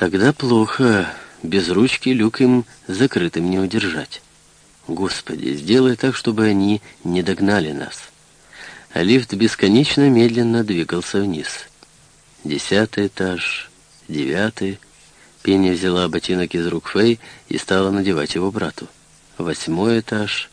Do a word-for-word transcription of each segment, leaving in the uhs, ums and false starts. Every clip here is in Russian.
Тогда плохо. Без ручки люк им закрытым не удержать. Господи, сделай так, чтобы они не догнали нас. А лифт бесконечно медленно двигался вниз. Десятый этаж, девятый. Пенни взяла ботинок из рук Фэй и стала надевать его брату. Восьмой этаж.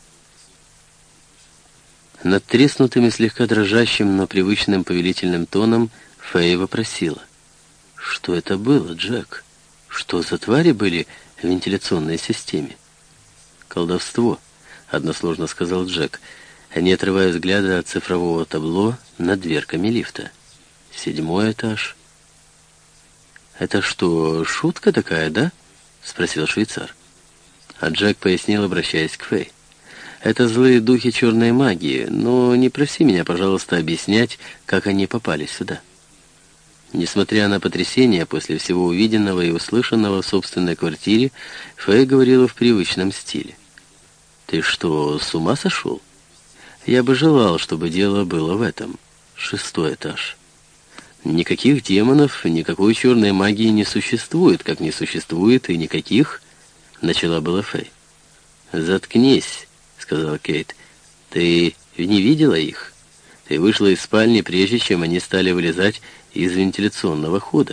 Над треснутым и слегка дрожащим, но привычным повелительным тоном Фэй вопросила: «Что это было, Джек? Что за твари были в вентиляционной системе?» «Колдовство», — односложно сказал Джек, не отрывая взгляда от цифрового табло над дверками лифта. «Седьмой этаж». «Это что, шутка такая, да?» — спросил швейцар. А Джек пояснил, обращаясь к Фэй: «Это злые духи черной магии, но не проси меня, пожалуйста, объяснять, как они попали сюда». Несмотря на потрясение после всего увиденного и услышанного в собственной квартире, Фэй говорила в привычном стиле: «Ты что, с ума сошел? Я бы желал, чтобы дело было в этом. Шестой этаж. Никаких демонов, никакой черной магии не существует, как не существует и никаких...» Начала была Фэй. «Заткнись», — сказала Кейт. «Ты не видела их? Ты вышла из спальни, прежде чем они стали вылезать из вентиляционного хода».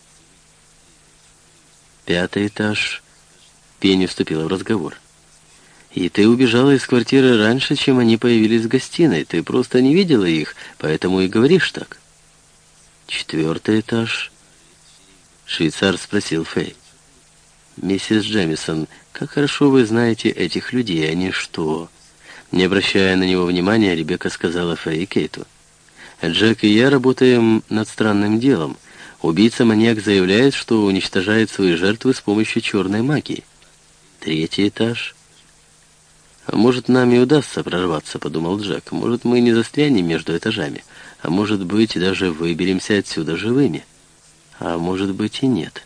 Пятый этаж. Пенни вступила в разговор. «И ты убежала из квартиры раньше, чем они появились в гостиной. Ты просто не видела их, поэтому и говоришь так». Четвертый этаж. Швейцар спросил Фэй: «Миссис Джемисон, как хорошо вы знаете этих людей, они что?» Не обращая на него внимания, Ребекка сказала Фэй и Кейту: «Джек и я работаем над странным делом. Убийца-маньяк заявляет, что уничтожает свои жертвы с помощью черной магии». Третий этаж. «А может, нам и удастся прорваться», — подумал Джек. «Может, мы не застрянем между этажами, а может быть, даже выберемся отсюда живыми. А может быть и нет».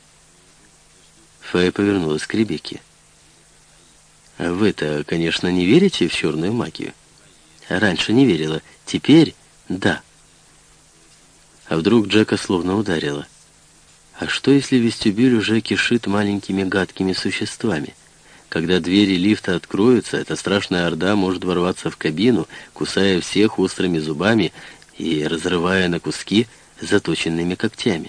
Фэй повернулась к Ребекке. «Вы-то, конечно, не верите в черную магию?» «Раньше не верила, теперь да». А вдруг Джека словно ударило. «А что, если вестибюль уже кишит маленькими гадкими существами? Когда двери лифта откроются, эта страшная орда может ворваться в кабину, кусая всех острыми зубами и разрывая на куски заточенными когтями».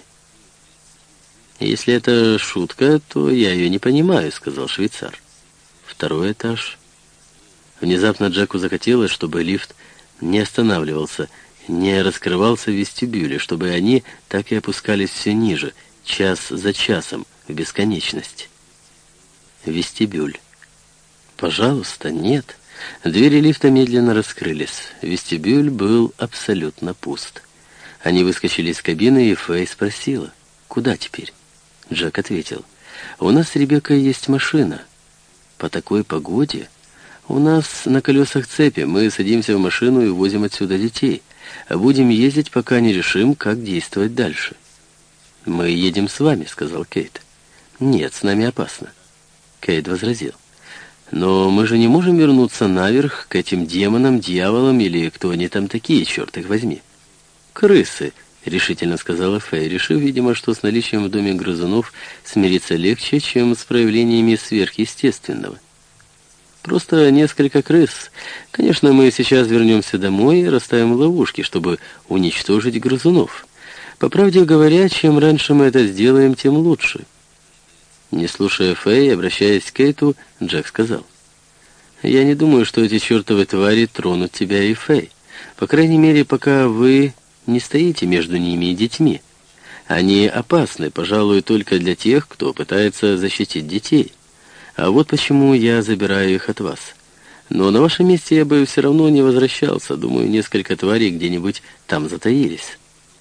«Если это шутка, то я ее не понимаю», — сказал швейцар. Второй этаж. Внезапно Джеку захотелось, чтобы лифт не останавливался, не раскрывался в вестибюле, чтобы они так и опускались все ниже, час за часом, в бесконечность. Вестибюль. Пожалуйста, нет. Двери лифта медленно раскрылись. Вестибюль был абсолютно пуст. Они выскочили из кабины, и Фэй спросила: «Куда теперь?» Джек ответил: «У нас с Ребеккой есть машина. По такой погоде у нас на колесах цепи. Мы садимся в машину и возим отсюда детей. Будем ездить, пока не решим, как действовать дальше». «Мы едем с вами», — сказал Кейт. «Нет, с нами опасно». Кейт возразил: «Но мы же не можем вернуться наверх к этим демонам, дьяволам или кто они там такие, черт их возьми». «Крысы», — решительно сказала Фэй, решив, видимо, что с наличием в доме грызунов смириться легче, чем с проявлениями сверхъестественного. «Просто несколько крыс. Конечно, мы сейчас вернемся домой и расставим ловушки, чтобы уничтожить грызунов. По правде говоря, чем раньше мы это сделаем, тем лучше». Не слушая Фэй, обращаясь к Кейту, Джек сказал: «Я не думаю, что эти чертовы твари тронут тебя и Фэй. По крайней мере, пока вы не стоите между ними и детьми. Они опасны, пожалуй, только для тех, кто пытается защитить детей. А вот почему я забираю их от вас. Но на вашем месте я бы все равно не возвращался. Думаю, несколько тварей где-нибудь там затаились».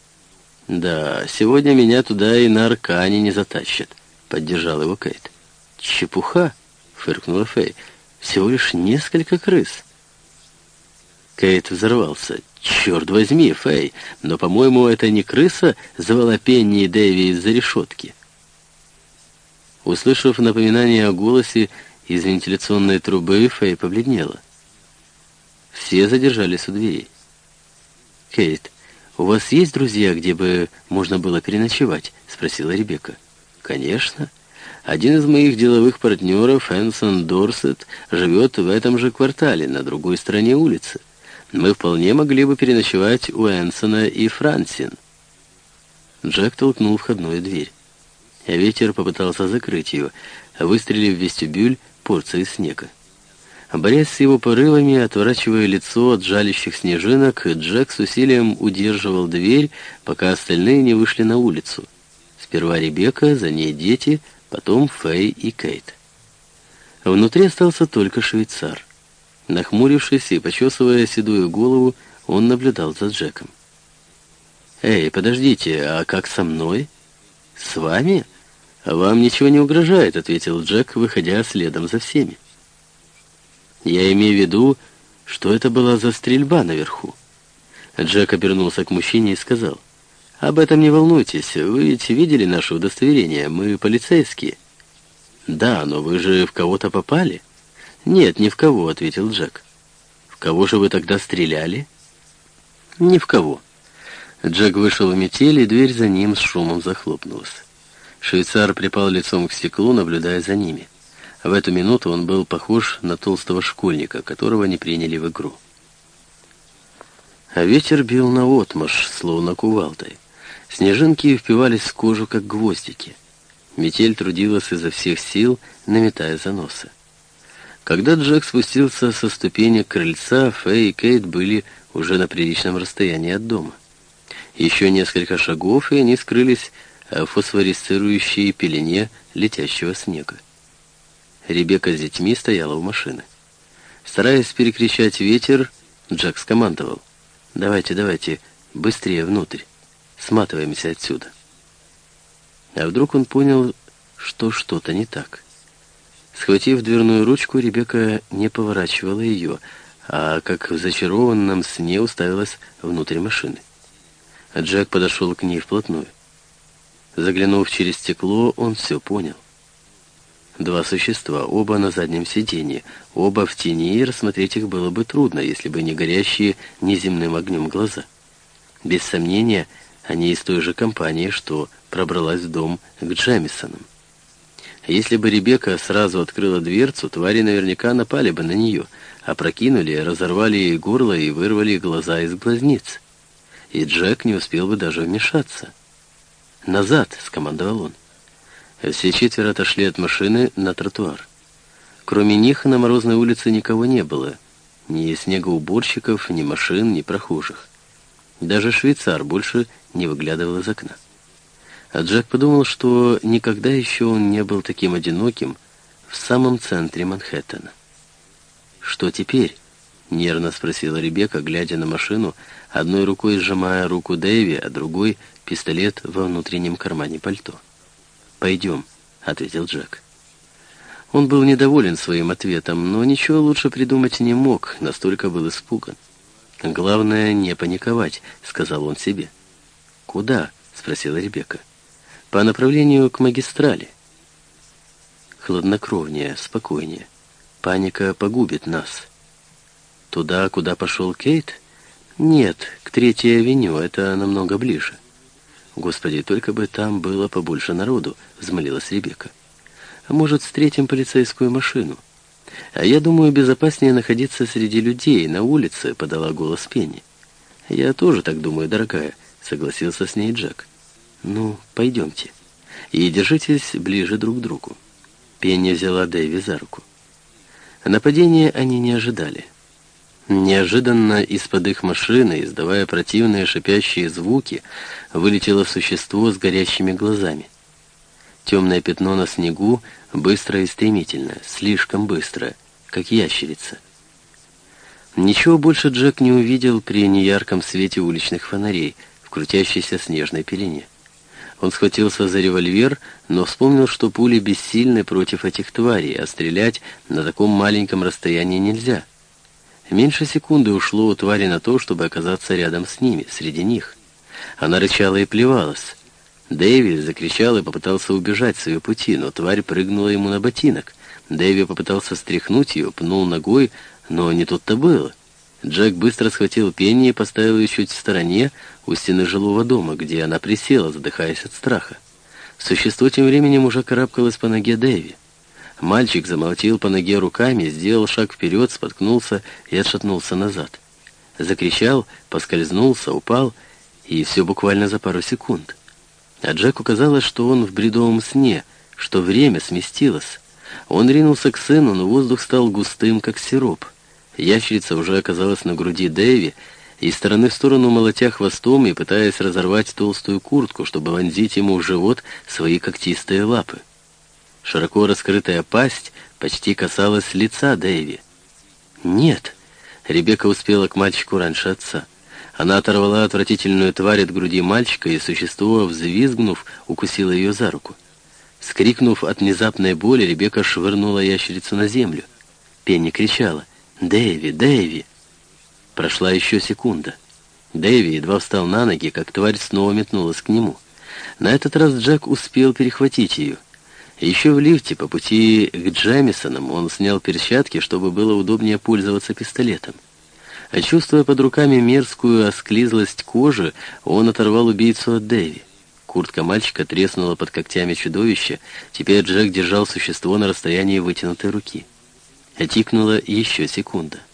«Да, сегодня меня туда и на Аркане не затащат», — поддержал его Кейт. «Чепуха», — фыркнула Фэй. «Всего лишь несколько крыс». Кейт взорвался. «Черт возьми, Фэй, но, по-моему, это не крыса звала Пенни и Дэви из-за решетки». Услышав напоминание о голосе из вентиляционной трубы, Фэй побледнела. Все задержались у дверей. «Кейт, у вас есть друзья, где бы можно было переночевать?» — спросила Ребекка. «Конечно. Один из моих деловых партнеров, Энсон Дорсет, живет в этом же квартале, на другой стороне улицы. Мы вполне могли бы переночевать у Энсона и Франсин». Джек толкнул входную дверь. Ветер попытался закрыть ее, выстрелив в вестибюль порцией снега. Борясь с его порывами, отворачивая лицо от жалящих снежинок, Джек с усилием удерживал дверь, пока остальные не вышли на улицу. Сперва Ребекка, за ней дети, потом Фэй и Кейт. Внутри остался только швейцар. Нахмурившись и почесывая седую голову, он наблюдал за Джеком. «Эй, подождите, а как со мной?» «С вами? Вам ничего не угрожает», — ответил Джек, выходя следом за всеми. «Я имею в виду, что это была за стрельба наверху». Джек обернулся к мужчине и сказал: «Об этом не волнуйтесь, вы ведь видели наше удостоверение, мы полицейские». «Да, но вы же в кого-то попали?» «Нет, ни в кого», — ответил Джек. «В кого же вы тогда стреляли?» «Ни в кого». Джек вышел в метель, и дверь за ним с шумом захлопнулась. Швейцар припал лицом к стеклу, наблюдая за ними. В эту минуту он был похож на толстого школьника, которого не приняли в игру. А ветер бил наотмашь, словно кувалдой. Снежинки впивались в кожу, как гвоздики. Метель трудилась изо всех сил, наметая заносы. Когда Джек спустился со ступенек крыльца, Фэй и Кейт были уже на приличном расстоянии от дома. Еще несколько шагов, и они скрылись в фосфорисцирующей пелене летящего снега. Ребекка с детьми стояла у машины. Стараясь перекричать ветер, Джек скомандовал: «Давайте, давайте, быстрее внутрь. Сматываемся отсюда». А вдруг он понял, что что-то не так. Схватив дверную ручку, Ребекка не поворачивала ее, а как в зачарованном сне уставилась внутрь машины. А Джек подошел к ней вплотную. Заглянув через стекло, он все понял. Два существа, оба на заднем сиденье, оба в тени, и рассмотреть их было бы трудно, если бы не горящие неземным огнем глаза. Без сомнения, они из той же компании, что пробралась в дом к Джемисонам. Если бы Ребекка сразу открыла дверцу, твари наверняка напали бы на нее, опрокинули, разорвали ей горло и вырвали глаза из глазниц. И Джек не успел бы даже вмешаться. «Назад!» — скомандовал он. Все четверо отошли от машины на тротуар. Кроме них на морозной улице никого не было. Ни снегоуборщиков, ни машин, ни прохожих. Даже швейцар больше не выглядывал из окна. А Джек подумал, что никогда еще он не был таким одиноким в самом центре Манхэттена. «Что теперь?» — нервно спросила Ребекка, глядя на машину, одной рукой сжимая руку Дэви, а другой — пистолет во внутреннем кармане пальто. «Пойдем», — ответил Джек. Он был недоволен своим ответом, но ничего лучше придумать не мог, настолько был испуган. «Главное, не паниковать», — сказал он себе. «Куда?» — спросила Ребекка. «По направлению к магистрали». «Хладнокровнее, спокойнее. Паника погубит нас». «Туда, куда пошел Кейт?» «Нет, к Третьей авеню, это намного ближе». «Господи, только бы там было побольше народу», — взмолилась Ребекка. «А может, встретим полицейскую машину?» «А я думаю, безопаснее находиться среди людей, на улице», — подала голос Пенни. «Я тоже так думаю, дорогая», — согласился с ней Джек. «Ну, пойдемте. И держитесь ближе друг к другу». Пенни взяла Дэви за руку. Нападения они не ожидали. Неожиданно из-под их машины, издавая противные шипящие звуки, вылетело существо с горящими глазами. Темное пятно на снегу, быстро и стремительно, слишком быстро, как ящерица. Ничего больше Джек не увидел при неярком свете уличных фонарей в крутящейся снежной пелене. Он схватился за револьвер, но вспомнил, что пули бессильны против этих тварей, а стрелять на таком маленьком расстоянии нельзя. Меньше секунды ушло у твари на то, чтобы оказаться рядом с ними, среди них. Она рычала и плевалась. Дэви закричал и попытался убежать с ее пути, но тварь прыгнула ему на ботинок. Дэви попытался стряхнуть ее, пнул ногой, но не тут-то было. Джек быстро схватил Пенни и поставил ее чуть в стороне, у стены жилого дома, где она присела, задыхаясь от страха. Существо тем временем уже карабкалось по ноге Дэви. Мальчик замолотил по ноге руками, сделал шаг вперед, споткнулся и отшатнулся назад. Закричал, поскользнулся, упал, и все буквально за пару секунд. А Джеку казалось, что он в бредовом сне, что время сместилось. Он ринулся к сыну, но воздух стал густым, как сироп. Ящерица уже оказалась на груди Дэви, и из стороны в сторону молотя хвостом и пытаясь разорвать толстую куртку, чтобы вонзить ему в живот свои когтистые лапы. Широко раскрытая пасть почти касалась лица Дэви. «Нет!» — Ребекка успела к мальчику раньше отца. Она оторвала отвратительную тварь от груди мальчика, и существо, взвизгнув, укусило ее за руку. Вскрикнув от внезапной боли, Ребекка швырнула ящерицу на землю. Пенни кричала: «Дэви! Дэви!» Прошла еще секунда. Дэви едва встал на ноги, как тварь снова метнулась к нему. На этот раз Джек успел перехватить ее. Еще в лифте по пути к Джемисонам он снял перчатки, чтобы было удобнее пользоваться пистолетом. А чувствуя под руками мерзкую осклизлость кожи, он оторвал убийцу от Дэви. Куртка мальчика треснула под когтями чудовища. Теперь Джек держал существо на расстоянии вытянутой руки. Тикнула еще секунда.